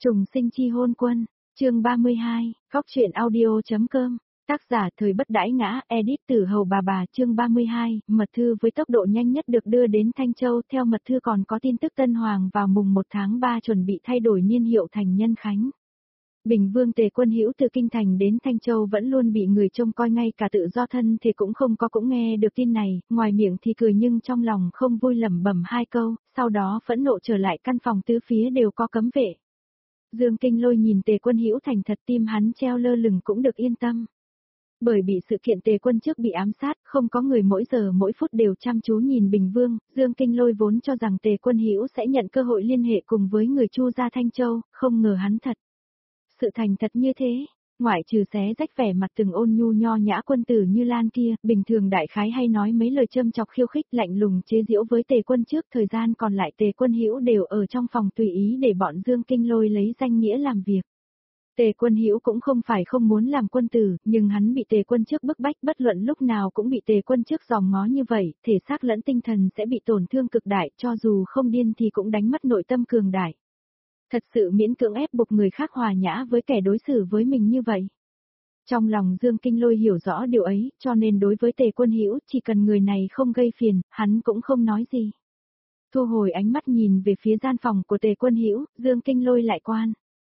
Trùng sinh chi hôn quân, chương 32, góc truyện audio.com, tác giả thời bất đãi ngã, edit Tử Hầu bà chương 32, mật thư với tốc độ nhanh nhất được đưa đến Thanh Châu, theo mật thư còn có tin tức Tân Hoàng vào mùng 1 tháng 3 chuẩn bị thay đổi niên hiệu thành Nhân Khánh. Bình Vương Tề Quân Hữu từ Kinh Thành đến Thanh Châu vẫn luôn bị người trông coi, ngay cả tự do thân thì cũng không có cũng nghe được tin này, ngoài miệng thì cười nhưng trong lòng không vui, lẩm bẩm hai câu, sau đó phẫn nộ trở lại căn phòng, tứ phía đều có cấm vệ. Dương Kinh Lôi nhìn Tề Quân Hữu thành thật, tim hắn treo lơ lửng cũng được yên tâm. Bởi bị sự kiện Tề Quân trước bị ám sát, không có người mỗi giờ mỗi phút đều chăm chú nhìn Bình Vương, Dương Kinh Lôi vốn cho rằng Tề Quân Hữu sẽ nhận cơ hội liên hệ cùng với người Chu gia Thanh Châu, không ngờ hắn thật sự thành thật như thế. Ngoại trừ xé rách vẻ mặt từng ôn nhu nho nhã quân tử như Lan kia, bình thường đại khái hay nói mấy lời châm chọc khiêu khích lạnh lùng chế giễu với Tề Quân trước, thời gian còn lại Tề Quân Hữu đều ở trong phòng tùy ý để bọn Dương Kinh Lôi lấy danh nghĩa làm việc. Tề Quân Hữu cũng không phải không muốn làm quân tử, nhưng hắn bị Tề Quân trước bức bách, bất luận lúc nào cũng bị Tề Quân trước dòm ngó như vậy, thể xác lẫn tinh thần sẽ bị tổn thương cực đại, cho dù không điên thì cũng đánh mất nội tâm cường đại. Thật sự miễn cưỡng ép buộc người khác hòa nhã với kẻ đối xử với mình như vậy. Trong lòng Dương Kinh Lôi hiểu rõ điều ấy, cho nên đối với Tề Quân Hữu, chỉ cần người này không gây phiền, hắn cũng không nói gì. Thu hồi ánh mắt nhìn về phía gian phòng của Tề Quân Hữu, Dương Kinh Lôi lại quan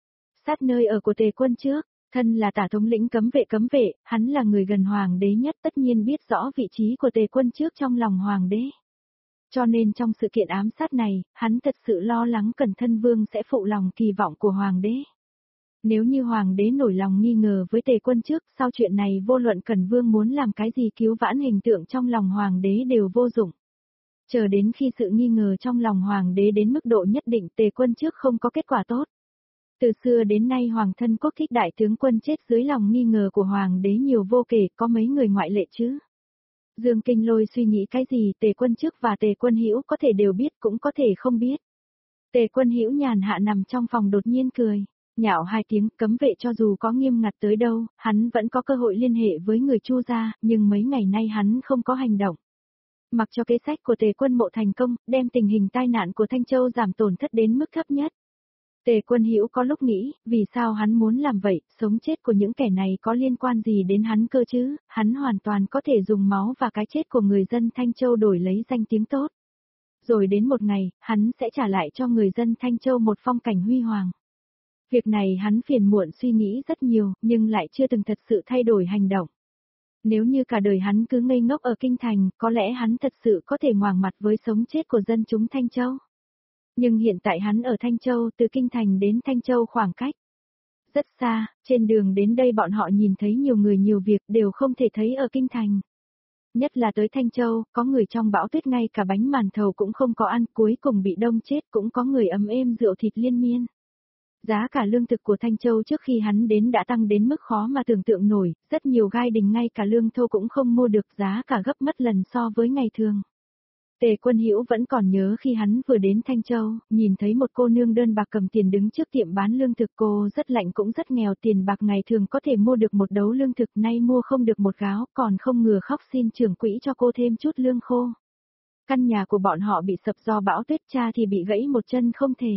sát nơi ở của Tề Quân trước, thân là tả thống lĩnh cấm vệ, hắn là người gần hoàng đế nhất, tất nhiên biết rõ vị trí của Tề Quân trước trong lòng hoàng đế. Cho nên trong sự kiện ám sát này, hắn thật sự lo lắng Cẩn Thân Vương sẽ phụ lòng kỳ vọng của hoàng đế. Nếu như hoàng đế nổi lòng nghi ngờ với Tề Quân trước, sau chuyện này vô luận Cẩn Vương muốn làm cái gì cứu vãn hình tượng trong lòng hoàng đế đều vô dụng. Chờ đến khi sự nghi ngờ trong lòng hoàng đế đến mức độ nhất định, Tề Quân trước không có kết quả tốt. Từ xưa đến nay hoàng thân quốc thích đại tướng quân chết dưới lòng nghi ngờ của hoàng đế nhiều vô kể, có mấy người ngoại lệ chứ. Dương Kinh Lôi suy nghĩ cái gì, Tề Quân trước và Tề Quân Hữu có thể đều biết, cũng có thể không biết. Tề Quân Hữu nhàn hạ nằm trong phòng đột nhiên cười, nhạo hai tiếng, cấm vệ cho dù có nghiêm ngặt tới đâu, hắn vẫn có cơ hội liên hệ với người Chu gia, nhưng mấy ngày nay hắn không có hành động. Mặc cho kế sách của Tề Quân Mộ thành công, đem tình hình tai nạn của Thanh Châu giảm tổn thất đến mức thấp nhất. Tề Quân Hữu có lúc nghĩ, vì sao hắn muốn làm vậy, sống chết của những kẻ này có liên quan gì đến hắn cơ chứ, hắn hoàn toàn có thể dùng máu và cái chết của người dân Thanh Châu đổi lấy danh tiếng tốt. Rồi đến một ngày, hắn sẽ trả lại cho người dân Thanh Châu một phong cảnh huy hoàng. Việc này hắn phiền muộn suy nghĩ rất nhiều, nhưng lại chưa từng thật sự thay đổi hành động. Nếu như cả đời hắn cứ ngây ngốc ở Kinh Thành, có lẽ hắn thật sự có thể ngoảnh mặt với sống chết của dân chúng Thanh Châu. Nhưng hiện tại hắn ở Thanh Châu, từ Kinh Thành đến Thanh Châu khoảng cách rất xa, trên đường đến đây bọn họ nhìn thấy nhiều người nhiều việc đều không thể thấy ở Kinh Thành. Nhất là tới Thanh Châu, có người trong bão tuyết ngay cả bánh màn thầu cũng không có ăn, cuối cùng bị đông chết, cũng có người ấm êm rượu thịt liên miên. Giá cả lương thực của Thanh Châu trước khi hắn đến đã tăng đến mức khó mà tưởng tượng nổi, rất nhiều gai đình ngay cả lương thô cũng không mua được, giá cả gấp mất lần so với ngày thường. Tề Quân Hữu vẫn còn nhớ khi hắn vừa đến Thanh Châu, nhìn thấy một cô nương đơn bạc cầm tiền đứng trước tiệm bán lương thực, cô rất lạnh cũng rất nghèo, tiền bạc ngày thường có thể mua được một đấu lương thực, nay mua không được một gáo, còn không ngừa khóc xin trưởng quỹ cho cô thêm chút lương khô. Căn nhà của bọn họ bị sập do bão tuyết, cha thì bị gãy một chân không thể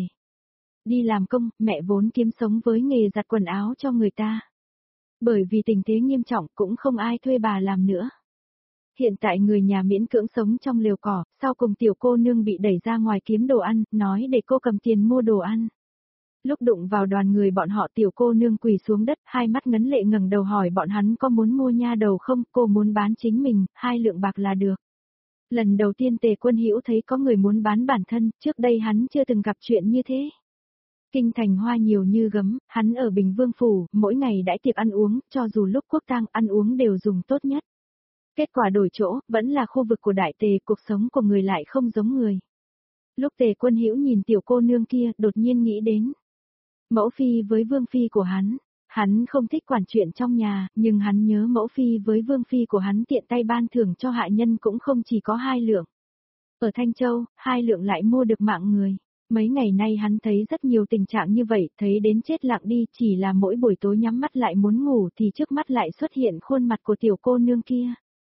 đi làm công, mẹ vốn kiếm sống với nghề giặt quần áo cho người ta. Bởi vì tình thế nghiêm trọng cũng không ai thuê bà làm nữa. Hiện tại người nhà miễn cưỡng sống trong lều cỏ, sau cùng tiểu cô nương bị đẩy ra ngoài kiếm đồ ăn, nói để cô cầm tiền mua đồ ăn. Lúc đụng vào đoàn người bọn họ, tiểu cô nương quỳ xuống đất, hai mắt ngấn lệ ngẩng đầu hỏi bọn hắn có muốn mua nha đầu không, cô muốn bán chính mình, 2 lượng bạc là được. Lần đầu tiên Tề Quân Hữu thấy có người muốn bán bản thân, trước đây hắn chưa từng gặp chuyện như thế. Kinh thành hoa nhiều như gấm, hắn ở Bình Vương Phủ, mỗi ngày đãi tiệc ăn uống, cho dù lúc quốc tang ăn uống đều dùng tốt nhất. Kết quả đổi chỗ, vẫn là khu vực của Đại Tề, cuộc sống của người lại không giống người. Lúc Tề Quân Hữu nhìn tiểu cô nương kia, đột nhiên nghĩ đến mẫu phi với vương phi của hắn không thích quản chuyện trong nhà, nhưng hắn nhớ mẫu phi với vương phi của hắn tiện tay ban thưởng cho hạ nhân cũng không chỉ có 2 lượng. Ở Thanh Châu, 2 lượng lại mua được mạng người. Mấy ngày nay hắn thấy rất nhiều tình trạng như vậy, thấy đến chết lặng đi, chỉ là mỗi buổi tối nhắm mắt lại muốn ngủ thì trước mắt lại xuất hiện khuôn mặt của tiểu cô nương kia.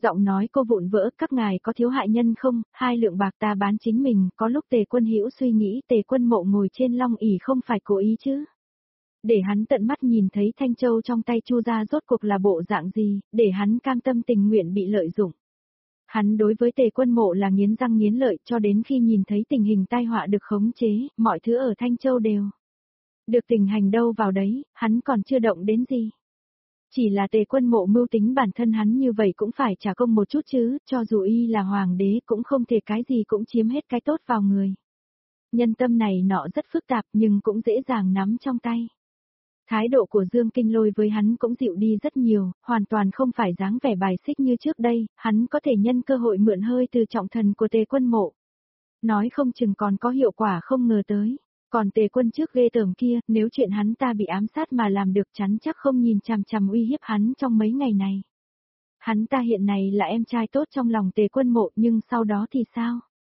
Giọng nói cô vụn vỡ, các ngài có thiếu hại nhân không, 2 lượng bạc ta bán chính mình, có lúc Tề Quân Hữu suy nghĩ Tề Quân Mộ ngồi trên long ỷ không phải cố ý chứ. Để hắn tận mắt nhìn thấy Thanh Châu trong tay Chu gia rốt cuộc là bộ dạng gì, để hắn cam tâm tình nguyện bị lợi dụng. Hắn đối với Tề Quân Mộ là nghiến răng nghiến lợi cho đến khi nhìn thấy tình hình tai họa được khống chế, mọi thứ ở Thanh Châu đều được tình hành đâu vào đấy, hắn còn chưa động đến gì. Chỉ là Tề Quân Mộ mưu tính bản thân hắn như vậy cũng phải trả công một chút chứ, cho dù y là hoàng đế cũng không thể cái gì cũng chiếm hết cái tốt vào người. Nhân tâm này nọ rất phức tạp nhưng cũng dễ dàng nắm trong tay. Thái độ của Dương Kinh Lôi với hắn cũng dịu đi rất nhiều, hoàn toàn không phải dáng vẻ bài xích như trước đây, hắn có thể nhân cơ hội mượn hơi từ trọng thần của Tề Quân Mộ. Nói không chừng còn có hiệu quả không ngờ tới. Còn Tề Quân trước ghê tởm kia, nếu chuyện hắn ta bị ám sát mà làm được chắn chắc không nhìn chằm chằm uy hiếp hắn trong mấy ngày này. Hắn ta hiện nay là em trai tốt trong lòng Tề Quân Mộ nhưng sau đó thì sao?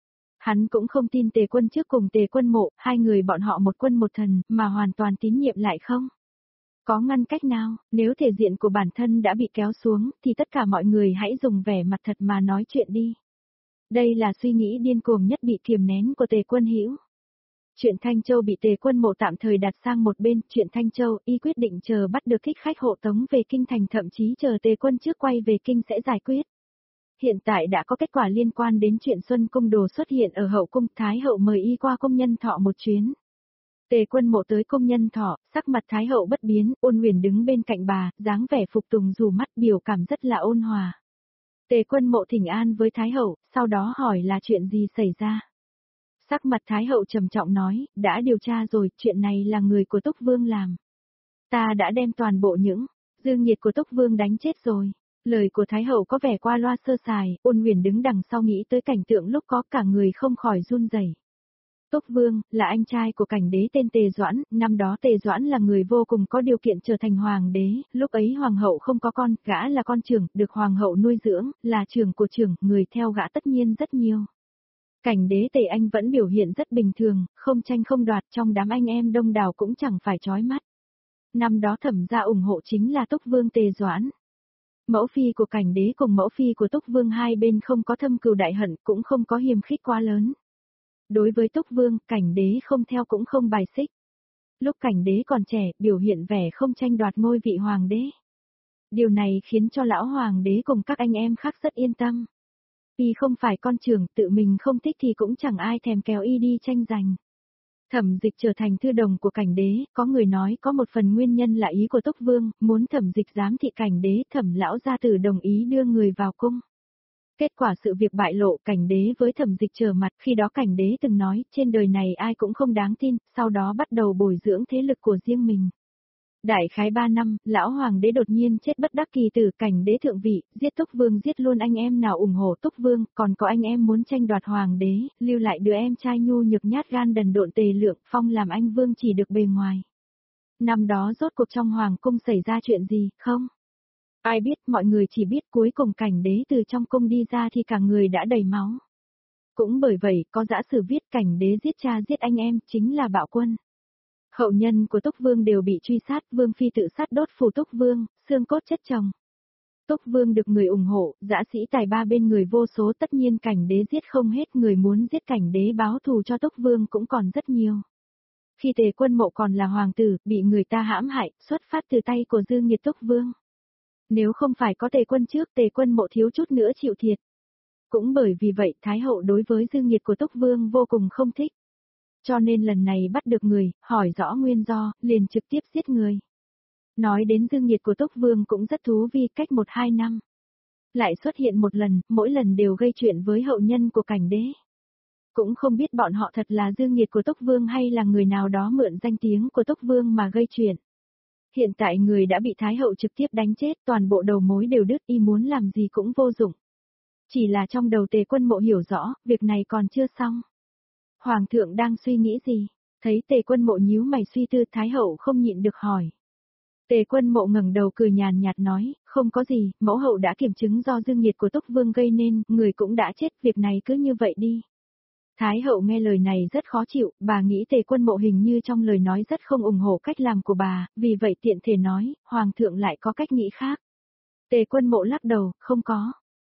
Hắn cũng không tin Tề Quân trước cùng Tề Quân Mộ, 2 người bọn họ một quân một thần, mà hoàn toàn tín nhiệm lại không? Có ngăn cách nào, nếu thể diện của bản thân đã bị kéo xuống, thì tất cả mọi người hãy dùng vẻ mặt thật mà nói chuyện đi. Đây là suy nghĩ điên cuồng nhất bị kiềm nén của Tề Quân Hữu. Chuyện Thanh Châu bị Tề Quân Mộ tạm thời đặt sang một bên, chuyện Thanh Châu, y quyết định chờ bắt được thích khách hộ tống về kinh thành, thậm chí chờ Tề Quân trước quay về kinh sẽ giải quyết. Hiện tại đã có kết quả liên quan đến chuyện Xuân Cung Đồ xuất hiện ở hậu cung, Thái hậu mời y qua cung Nhân Thọ một chuyến. Tề Quân Mộ tới cung Nhân Thọ, sắc mặt Thái hậu bất biến, Ôn Huyền đứng bên cạnh bà, dáng vẻ phục tùng dù mắt, biểu cảm rất là ôn hòa. Tề Quân Mộ thỉnh an với Thái hậu, sau đó hỏi là chuyện gì xảy ra. Sắc mặt Thái hậu trầm trọng nói, đã điều tra rồi, chuyện này là người của Túc Vương làm. Ta đã đem toàn bộ những dư nghiệt của Túc Vương đánh chết rồi. Lời của Thái hậu có vẻ qua loa sơ sài, Ôn Huyền đứng đằng sau nghĩ tới cảnh tượng lúc có cả người không khỏi run rẩy. Túc Vương, là anh trai của cảnh đế tên Tề Doãn, năm đó Tề Doãn là người vô cùng có điều kiện trở thành hoàng đế, lúc ấy hoàng hậu không có con, gã là con trưởng, được hoàng hậu nuôi dưỡng, là trưởng của trưởng, người theo gã tất nhiên rất nhiều. Cảnh đế Tề Anh vẫn biểu hiện rất bình thường, không tranh không đoạt, trong đám anh em đông đảo cũng chẳng phải chói mắt. Năm đó Thẩm gia ủng hộ chính là Túc Vương Tề Doãn. Mẫu phi của cảnh đế cùng mẫu phi của Túc Vương hai bên không có thâm cừu đại hận, cũng không có hiềm khích quá lớn. Đối với Túc Vương, cảnh đế không theo cũng không bài xích. Lúc cảnh đế còn trẻ, biểu hiện vẻ không tranh đoạt ngôi vị hoàng đế. Điều này khiến cho lão hoàng đế cùng các anh em khác rất yên tâm. Y không phải con trưởng, tự mình không thích thì cũng chẳng ai thèm kéo y đi tranh giành. Thẩm Dịch trở thành thư đồng của cảnh đế, có người nói có một phần nguyên nhân là ý của Túc Vương, muốn Thẩm Dịch giám thị cảnh đế, Thẩm lão gia tử đồng ý đưa người vào cung. Kết quả sự việc bại lộ, cảnh đế với Thẩm Dịch trở mặt, khi đó cảnh đế từng nói, trên đời này ai cũng không đáng tin, sau đó bắt đầu bồi dưỡng thế lực của riêng mình. Đại khái 3 năm, lão hoàng đế đột nhiên chết bất đắc kỳ tử, cảnh đế thượng vị, giết Túc Vương, giết luôn anh em nào ủng hộ Túc Vương, còn có anh em muốn tranh đoạt hoàng đế, lưu lại đứa em trai nhu nhược nhát gan đần độn Tề Lượng, phong làm anh vương chỉ được bề ngoài. Năm đó rốt cuộc trong hoàng cung xảy ra chuyện gì, không? Ai biết, mọi người chỉ biết cuối cùng cảnh đế từ trong cung đi ra thì cả người đã đầy máu. Cũng bởi vậy, có giả sử viết cảnh đế giết cha giết anh em, chính là bạo quân. Hậu nhân của Túc Vương đều bị truy sát, Vương phi tự sát đốt phủ Túc Vương, xương cốt chất chồng. Túc Vương được người ủng hộ, dã sĩ tài ba bên người vô số, tất nhiên cảnh đế giết không hết, người muốn giết cảnh đế báo thù cho Túc Vương cũng còn rất nhiều. Khi Tề Quân Mộ còn là hoàng tử, bị người ta hãm hại, xuất phát từ tay của dư nghiệt Túc Vương. Nếu không phải có Tề Quân trước, Tề Quân Mộ thiếu chút nữa chịu thiệt. Cũng bởi vì vậy, Thái hậu đối với dư nghiệt của Túc Vương vô cùng không thích. Cho nên lần này bắt được người, hỏi rõ nguyên do, liền trực tiếp giết người. Nói đến dư nghiệt của Túc Vương cũng rất thú vị, cách 1-2 năm. Lại xuất hiện một lần, mỗi lần đều gây chuyện với hậu nhân của cảnh đế. Cũng không biết bọn họ thật là dư nghiệt của Túc Vương hay là người nào đó mượn danh tiếng của Túc Vương mà gây chuyện. Hiện tại người đã bị Thái hậu trực tiếp đánh chết, toàn bộ đầu mối đều đứt, y muốn làm gì cũng vô dụng. Chỉ là trong đầu Tề Quân Mộ hiểu rõ, việc này còn chưa xong. Hoàng thượng đang suy nghĩ gì? Thấy Tề Quân Mộ nhíu mày suy tư, Thái hậu không nhịn được hỏi. Tề Quân Mộ ngẩng đầu cười nhàn nhạt nói, không có gì, mẫu hậu đã kiểm chứng do dư nghiệt của Túc Vương gây nên, người cũng đã chết, việc này cứ như vậy đi. Thái hậu nghe lời này rất khó chịu, bà nghĩ Tề Quân Mộ hình như trong lời nói rất không ủng hộ cách làm của bà, vì vậy tiện thể nói, Hoàng thượng lại có cách nghĩ khác. Tề Quân Mộ lắc đầu, không có.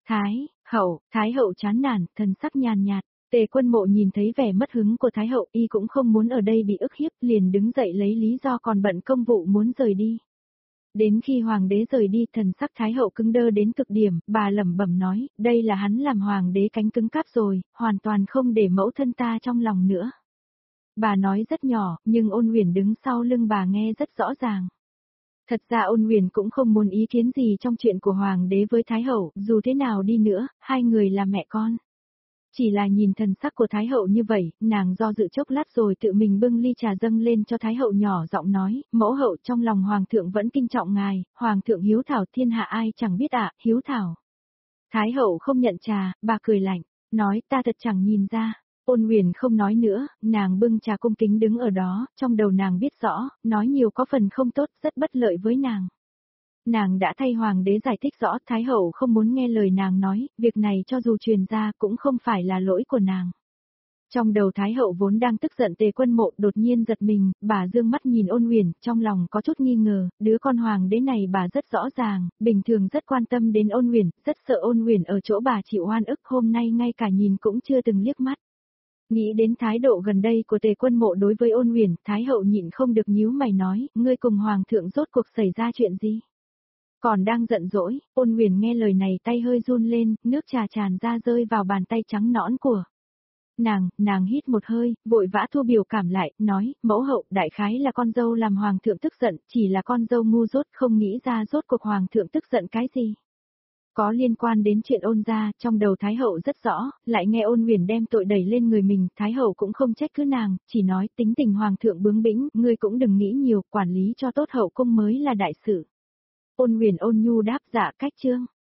Thái hậu chán nản, thần sắc nhàn nhạt. Tề Quân Mộ nhìn thấy vẻ mất hứng của Thái hậu, y cũng không muốn ở đây bị ức hiếp, liền đứng dậy lấy lý do còn bận công vụ muốn rời đi. Đến khi hoàng đế rời đi, thần sắc Thái hậu cứng đơ đến cực điểm, bà lẩm bẩm nói, đây là hắn làm hoàng đế cánh cứng cáp rồi, hoàn toàn không để mẫu thân ta trong lòng nữa. Bà nói rất nhỏ, nhưng Ôn Huyền đứng sau lưng bà nghe rất rõ ràng. Thật ra Ôn Huyền cũng không muốn ý kiến gì trong chuyện của hoàng đế với Thái hậu, dù thế nào đi nữa, hai người là mẹ con. Chỉ là nhìn thần sắc của Thái hậu như vậy, nàng do dự chốc lát rồi tự mình bưng ly trà dâng lên cho Thái hậu nhỏ giọng nói, mẫu hậu trong lòng hoàng thượng vẫn kinh trọng ngài, hoàng thượng hiếu thảo thiên hạ ai chẳng biết ạ, hiếu thảo. Thái hậu không nhận trà, bà cười lạnh, nói ta thật chẳng nhìn ra. Ôn Huyền không nói nữa, nàng bưng trà cung kính đứng ở đó, trong đầu nàng biết rõ, nói nhiều có phần không tốt, rất bất lợi với nàng. Nàng đã thay hoàng đế giải thích rõ, Thái hậu không muốn nghe lời nàng nói, việc này cho dù truyền ra cũng không phải là lỗi của nàng. Trong đầu Thái hậu vốn đang tức giận, Tề Quân Mộ đột nhiên giật mình, bà dương mắt nhìn Ôn Huyền, trong lòng có chút nghi ngờ, đứa con hoàng đế này bà rất rõ ràng, bình thường rất quan tâm đến Ôn Huyền, rất sợ Ôn Huyền ở chỗ bà chịu oan ức, hôm nay ngay cả nhìn cũng chưa từng liếc mắt. Nghĩ đến thái độ gần đây của Tề Quân Mộ đối với Ôn Huyền, Thái hậu nhịn không được nhíu mày nói, ngươi cùng hoàng thượng rốt cuộc xảy ra chuyện gì? Còn đang giận dỗi, Ôn Huyền nghe lời này tay hơi run lên, nước trà tràn ra rơi vào bàn tay trắng nõn của nàng hít một hơi, vội vã thu biểu cảm lại, nói, mẫu hậu, đại khái là con dâu làm hoàng thượng tức giận, chỉ là con dâu ngu dốt không nghĩ ra rốt cuộc hoàng thượng tức giận cái gì. Có liên quan đến chuyện Ôn gia, trong đầu Thái hậu rất rõ, lại nghe Ôn Huyền đem tội đẩy lên người mình, Thái hậu cũng không trách cứ nàng, chỉ nói tính tình hoàng thượng bướng bĩnh, ngươi cũng đừng nghĩ nhiều, quản lý cho tốt hậu cung mới là đại sự. Ôn Huyền ôn nhu đáp dạ cách chương.